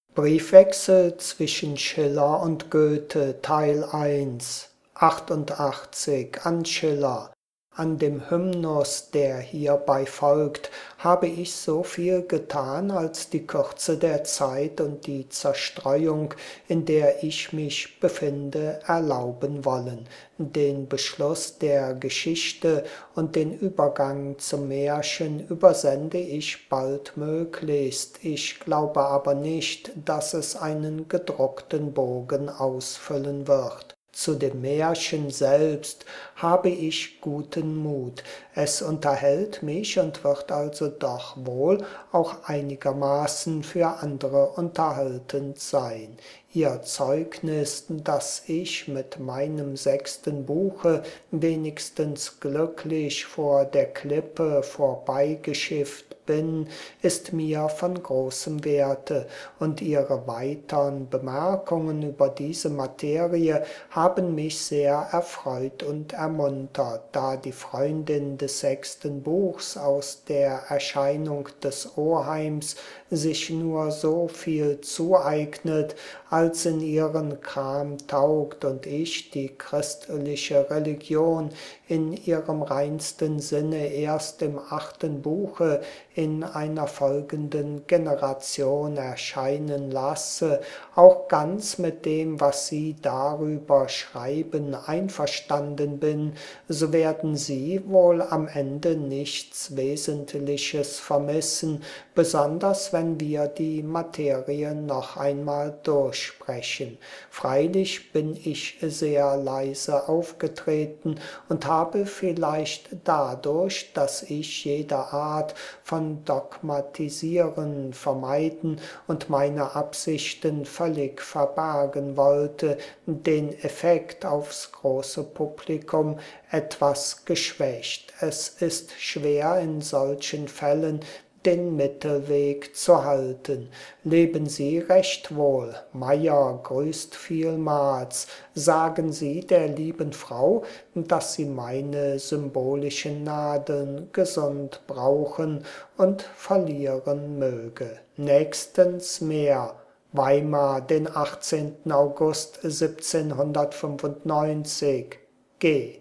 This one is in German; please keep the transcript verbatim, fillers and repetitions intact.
Briefwechsel zwischen Schiller und Goethe, Teil eins, achtundachtzig, an Schiller. An dem Hymnus, der hierbei folgt, habe ich so viel getan, als die Kürze der Zeit und die Zerstreuung, in der ich mich befinde, erlauben wollen. Den Beschluss der Geschichte und den Übergang zum Märchen übersende ich baldmöglichst. Ich glaube aber nicht, dass es einen gedruckten Bogen ausfüllen wird. Zu dem Märchen selbst habe ich guten Mut. Es unterhält mich und wird also doch wohl auch einigermaßen für andere unterhaltend sein. Ihr Zeugnis, dass ich mit meinem sechsten Buche wenigstens glücklich vor der Klippe vorbeigeschifft bin, ist mir von großem Werte, und Ihre weitern Bemerkungen über diese Materie haben mich sehr erfreut und ermuntert, da die Freundin des sechsten Buchs aus der Erscheinung des Oheims sich nur so viel zueignet, als in ihren Kram taugt, und ich die christliche Religion in ihrem reinsten Sinne erst im achten Buche in einer folgenden Generation erscheinen lasse, auch ganz mit dem, was Sie darüber schreiben, einverstanden bin, so werden Sie wohl am Ende nichts Wesentliches vermissen, besonders wenn wir die Materie noch einmal durchsprechen. Freilich bin ich sehr leise aufgetreten und habe vielleicht dadurch, dass ich jede Art von Dogmatisieren vermeiden und meine Absichten völlig verbergen wollte, den Effekt aufs große Publikum etwas geschwächt. Es ist schwer in solchen Fällen den Mittelweg zu halten. Leben Sie recht wohl. Meyer grüßt vielmals. Sagen Sie der lieben Frau, dass sie meine symbolischen Nadeln gesund brauchen und verlieren möge. Nächstens mehr. Weimar, den achtzehnten August siebzehnhundertfünfundneunzig. G